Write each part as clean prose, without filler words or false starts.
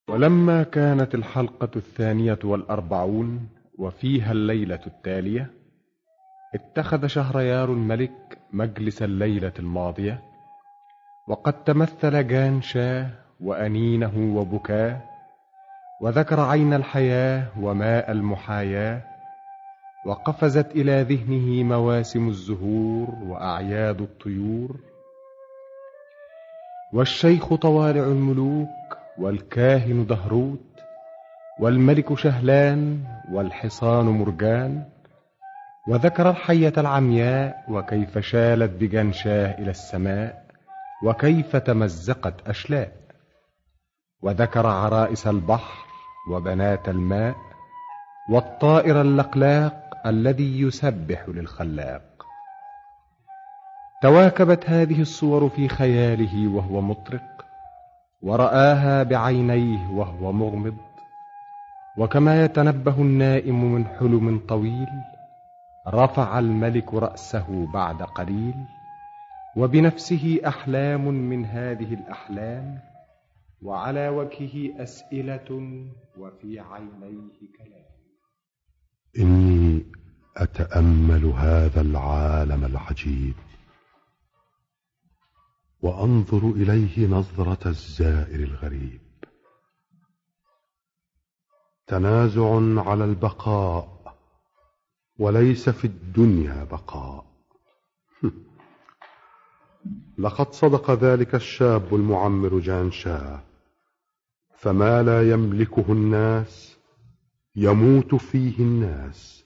ولما كانت الحلقة 42 وفيها الليلة التالية، اتخذ شهريار الملك مجلس الليلة الماضية، وقد تمثل جان شاه وأنينه وبكاه، وذكر عين الحياة وماء المحاياة، وقفزت إلى ذهنه مواسم الزهور وأعياد الطيور، والشيخ طوالع الملوك، والكاهن دهروت، والملك شهلان، والحصان مرجان، وذكر الحية العمياء وكيف شالت بجنشاه إلى السماء، وكيف تمزقت أشلاء، وذكر عرائس البحر وبنات الماء، والطائر اللقلاق الذي يسبح للخلاق. تواكبت هذه الصور في خياله وهو مطرق، ورآها بعينيه وهو مغمض، وكما يتنبه النائم من حلم طويل، رفع الملك رأسه بعد قليل، وبنفسه أحلام من هذه الأحلام، وعلى وجهه أسئلة وفي عينيه كلام. إني أتأمل هذا العالم العجيب، وأنظر إليه نظرة الزائر الغريب. تنازع على البقاء، وليس في الدنيا بقاء. لقد صدق ذلك الشاب المعمر جان شاه، فما لا يملكه الناس يموت فيه الناس.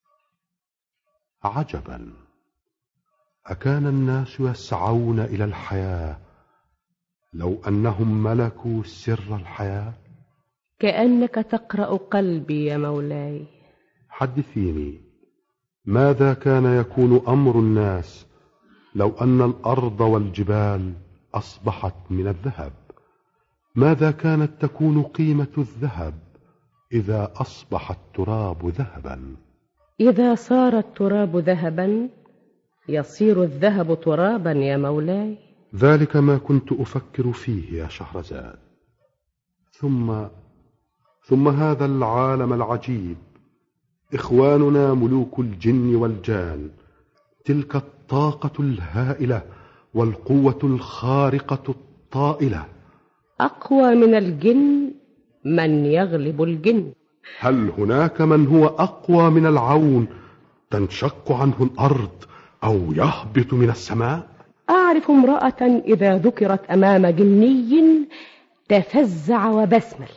عجبا، أكان الناس يسعون إلى الحياة لو أنهم ملكوا سر الحياة؟ كأنك تقرأ قلبي يا مولاي. حدثيني، ماذا كان يكون أمر الناس لو أن الأرض والجبال أصبحت من الذهب؟ ماذا كانت تكون قيمة الذهب إذا أصبح التراب ذهبا؟ إذا صار التراب ذهبا يصير الذهب ترابا يا مولاي. ذلك ما كنت أفكر فيه يا شهرزاد. ثم هذا العالم العجيب، إخواننا ملوك الجن والجان، تلك الطاقة الهائلة والقوة الخارقة الطائلة. أقوى من الجن من يغلب الجن. هل هناك من هو أقوى من العون تنشق عنه الأرض أو يهبط من السماء؟ أعرف امرأة إذا ذكرت أمام جني تفزع وبسمل.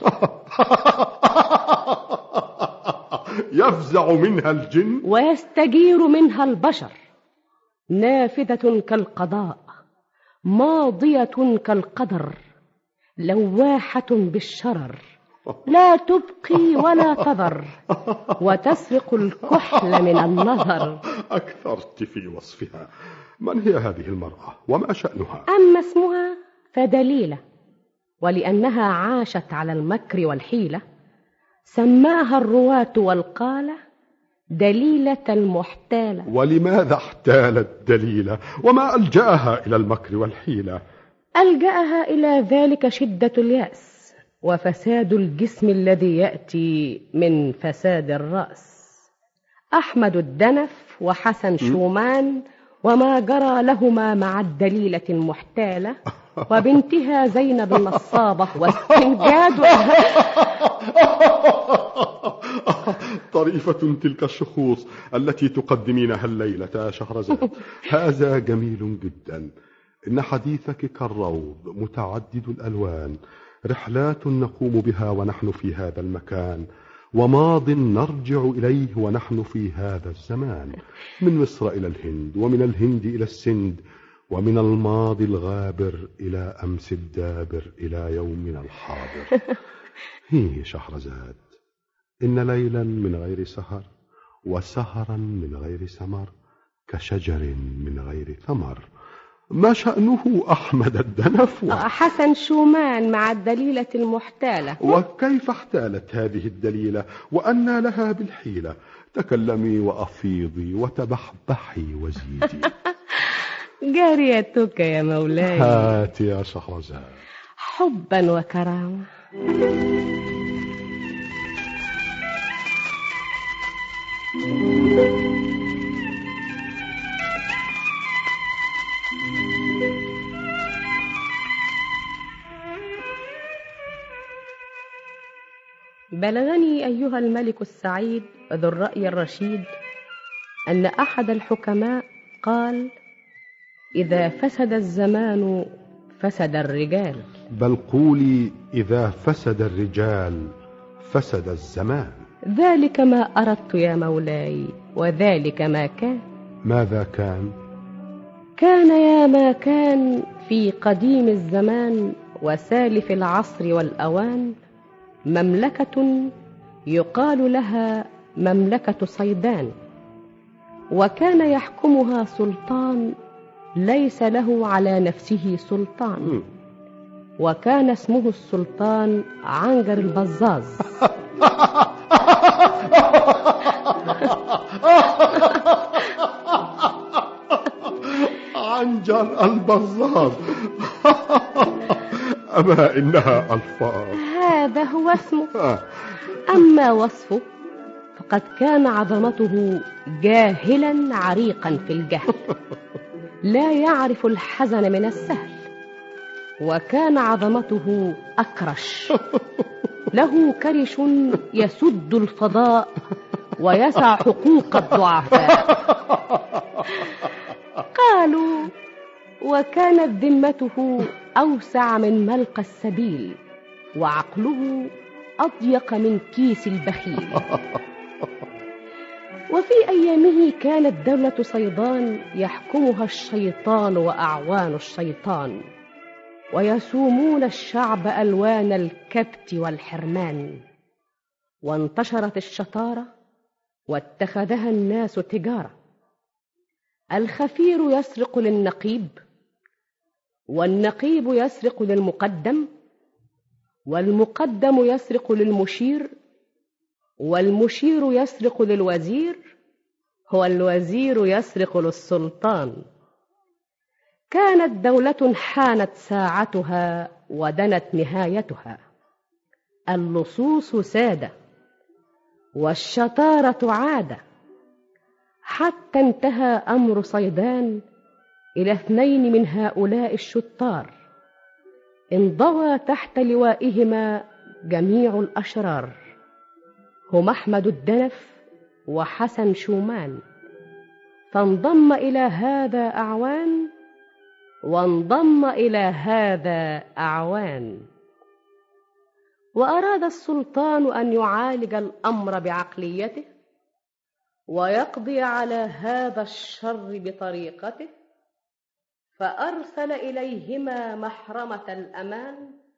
يفزع منها الجن ويستجير منها البشر. نافذة كالقضاء، ماضية كالقدر، لواحة بالشرر، لا تبقي ولا تذر، وتسرق الكحل من النظر. أكثرت في وصفها. من هي هذه المرأة وما شأنها؟ أما اسمها فدليلة، ولأنها عاشت على المكر والحيلة سماها الرواة والقالة دليلة المحتالة. ولماذا احتالت دليلة وما ألجأها إلى المكر والحيلة؟ ألجأها إلى ذلك شدة اليأس وفساد الجسم الذي يأتي من فساد الرأس. أحمد الدنف وحسن شومان وما جرى لهما مع الدليلة المحتالة وبنتها زينب النصابة واستنجاد. طريفة تلك الشخوص التي تقدمينها الليلة يا شهرزاد. هذا جميل جدا. إن حديثك كالروض متعدد الألوان، رحلات نقوم بها ونحن في هذا المكان، وماض نرجع إليه ونحن في هذا الزمان، من مصر إلى الهند، ومن الهند إلى السند، ومن الماضي الغابر إلى أمس الدابر إلى يومنا الحاضر. هي شهرزاد، إن ليلا من غير سهر، وسهرا من غير سمر، كشجر من غير ثمر. ما شأنه أحمد الدنف حسن شومان مع الدليلة المحتالة؟ وكيف احتالت هذه الدليلة وأنى لها بالحيلة؟ تكلمي وأفيضي وتبحبحي وزيدي. جاريتك يا مولاي. هات يا شهرزاد. حبا وكرامة. بلغني أيها الملك السعيد ذو الرأي الرشيد أن أحد الحكماء قال: إذا فسد الزمان فسد الرجال. بل قولي إذا فسد الرجال فسد الزمان. ذلك ما أردت يا مولاي، وذلك ما كان. ماذا كان؟ كان يا ما كان في قديم الزمان وسالف العصر والأوان مملكة يقال لها مملكة صيدان، وكان يحكمها سلطان ليس له على نفسه سلطان، وكان اسمه السلطان عنجر البزاز. عنجر البزاز. أما إنها ألفاظ. هذا هو اسمه، أما وصفه فقد كان عظمته جاهلا عريقا في الجهل، لا يعرف الحزن من السهل، وكان عظمته أكرش، له كرش يسد الفضاء ويسع حقوق الضعفاء. قالوا: وكانت ذمته أوسع من ملقى السبيل، وعقله أضيق من كيس البخيل. وفي أيامه كانت دولة صيدان يحكمها الشيطان وأعوان الشيطان، ويسومون الشعب ألوان الكبت والحرمان. وانتشرت الشطارة واتخذها الناس تجارة. الخفير يسرق للنقيب، والنقيب يسرق للمقدم، والمقدم يسرق للمشير، والمشير يسرق للوزير، والوزير يسرق للسلطان. كانت دولة حانت ساعتها ودنت نهايتها. اللصوص سادة والشطارة عادة، حتى انتهى أمر صيدان إلى 2 من هؤلاء الشطار انضوى تحت لوائهما جميع الأشرار، هم أحمد الدنف وحسن شومان. فانضم إلى هذا أعوان، وانضم إلى هذا أعوان. وأراد السلطان أن يعالج الأمر بعقليته، ويقضي على هذا الشر بطريقته، فأرسل إليهما محرمة الأمان،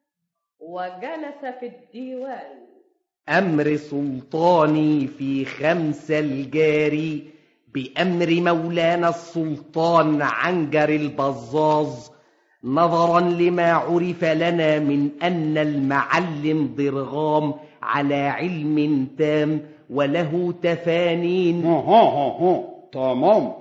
وجلس في الديوان. أمر سلطاني في 5 الجاري، بأمر مولانا السلطان عنجر البزاز، نظرا لما عرف لنا من أن المعلم ضرغام على علم تام وله تفانين. تمام.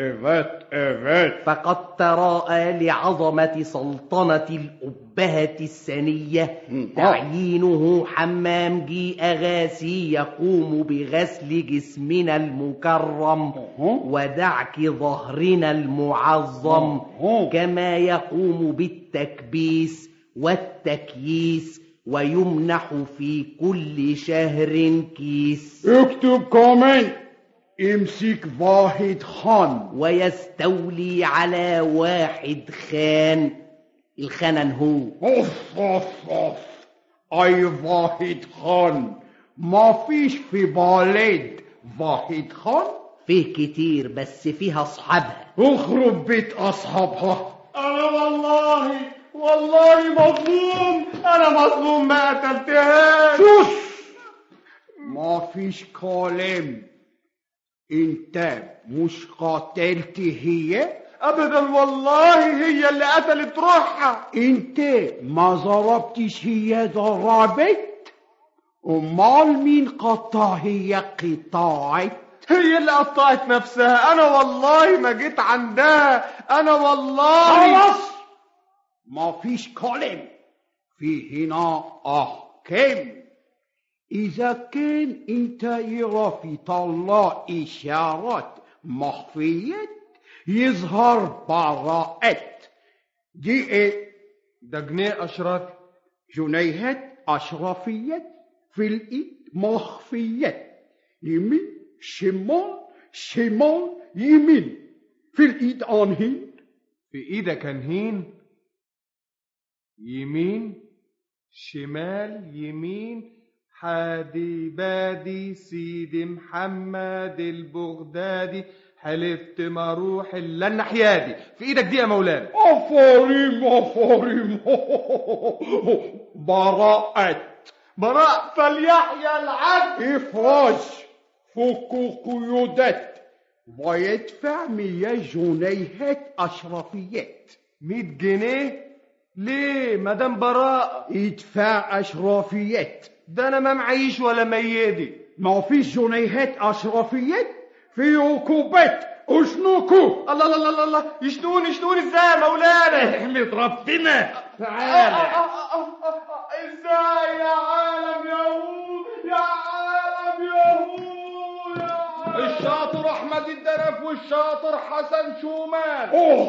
evet. فقد تراءى لعظمة سلطنة الأبهة السنية تعيينه حمام جي أغاسي يقوم بغسل جسمنا المكرم ودعك ظهرنا المعظم، كما يقوم بالتكبيس والتكييس، ويمنح في كل شهر كيس. اكتب كمان. امسك واحد خان. ويستولي على واحد خان. الخانن هو اوف. اي واحد خان. ما فيش في بلد واحد خان. فيه كتير بس فيها اصحابها. اخرب بيت اصحابها. انا والله مظلوم. انا مظلوم، ما قتلتهاش. شوش. ما فيش كلام. انت مش قاتلت هي؟ ابدا والله، هي اللي قتلت روحها. انت ما ضربتش هي ضربت؟ امال مين قطع هي قطعت؟ هي اللي قطعت نفسها. انا والله ما جيت عندها. انا والله. خلاص ما فيش كلام. في هنا احكام. إذا كان أنت يرى في طلع إشارات مخفية يظهر براءات. دي إيه؟ ده جنيه أشرفي. جنيهات أشرفية. في الإيد مخفيات، يمين شمال شمال يمين. في الإيد أنهين، في ايدك انهين، يمين شمال يمين، حادي بادي سيدي محمد البغدادي، حلفت ما اروح الا الناحيادي. في ايدك دي يا مولانا. أفاريم أفاريم. براءة فليحيى العدل. إفراج فكوا قيودات ويدفع 100 جنيهات أشرفيات. 100 جنيه ليه مدام براءة؟ يدفع أشرفيات. ده انا ما معيش ولا ميدي. ما فيش جنيهات أشرفيات، في عقوبات. اشنكوا. الله الله الله الله، يشتون ازاي يا مولانا؟ احمد ربنا. تعالى. ازاي يا عالم يهود، يا عالم يهود، الشاطر احمد الدرف والشاطر حسن شومان.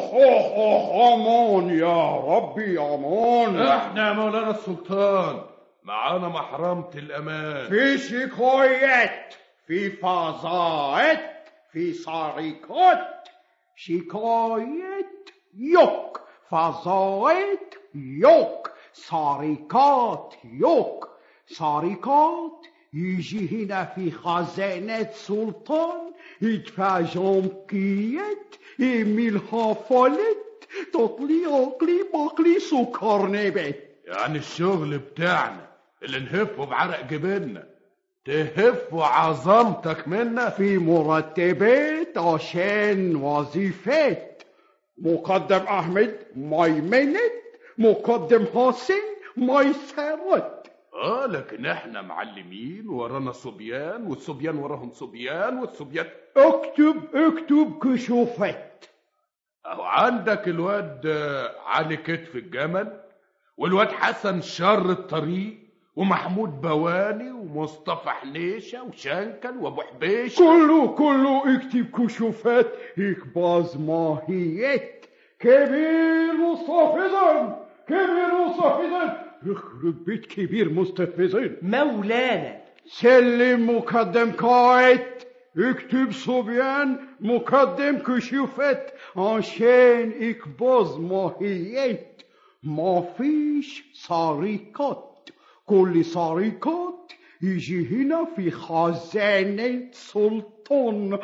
امان يا ربي امان. احنا يا مولانا السلطان معانا محرمة الامان. في شكايات، في فظائع، في سرقات. شكايات يوك، فظائع يوك، سرقات يوك. سرقات يجي هنا في خزانة سلطان، يدفع جمكيات، يميل حفلات، تطلي عقلي بقلي سكر نبات. يعني الشغل بتاعنا اللي نهفه بعرق جبيننا تهفوا عظمتك منا. في مرتبات عشان وظيفات. مقدم أحمد ميمنت، مقدم حسين ميسرت. لكن احنا معلمين ورانا صبيان، والصبيان وراهم صبيان، والصبيان. اكتب كشوفات. اهو عندك الواد علي كتف الجمل، والواد حسن شر الطريق، ومحمود بواني، ومصطفى حنيشة، وشنكل، وابو حبيشة. كله اكتب كشوفات. اكباز ماهيات. كبير مستفزن، كبير مستفزن. يخرب بيت كبير مستفزن. مولانا سلم مقدم قائد. اكتب صبيان مقدم كشوفات عشان اكباز ماهيات. ما فيش سرقات. كل سرقات يجي هنا في خزانة سلطان.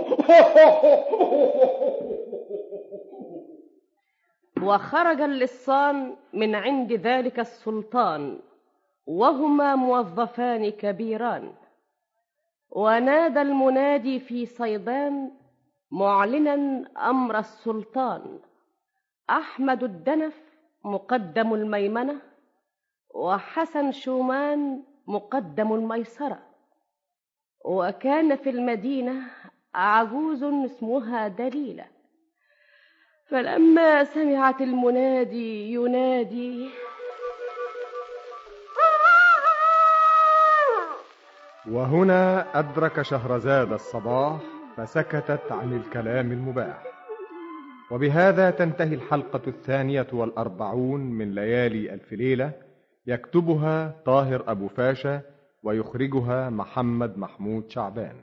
وخرج اللصان من عند ذلك السلطان، وهما موظفان كبيران. ونادى المنادي في صيدان معلنا أمر السلطان: أحمد الدنف مقدم الميمنة، وحسن شومان مقدم الميسرة. وكان في المدينة عجوز اسمها دليلة، فلما سمعت المنادي ينادي: وهنا أدرك شهرزاد الصباح فسكتت عن الكلام المباح. وبهذا تنتهي الحلقة 42 من ليالي ألف ليلة، يكتبها طاهر أبو فاشا ويخرجها محمد محمود شعبان.